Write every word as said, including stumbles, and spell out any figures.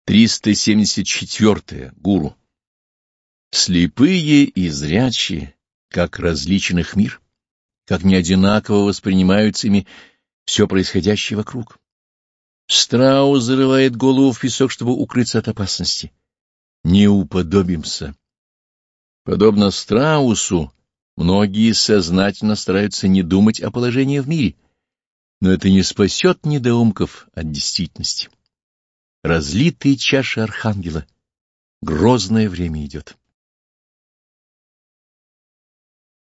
триста семьдесят четыре. Гуру. Слепые и зрячие, как различен их мир, как неодинаково воспринимаются ими все происходящее вокруг. Страус зарывает голову в песок, чтобы укрыться от опасности. Не уподобимся. Подобно страусу, многие сознательно стараются не думать о положении в мире, но это не спасет недоумков от действительности. Разлитые чаши архангела. Грозное время идет.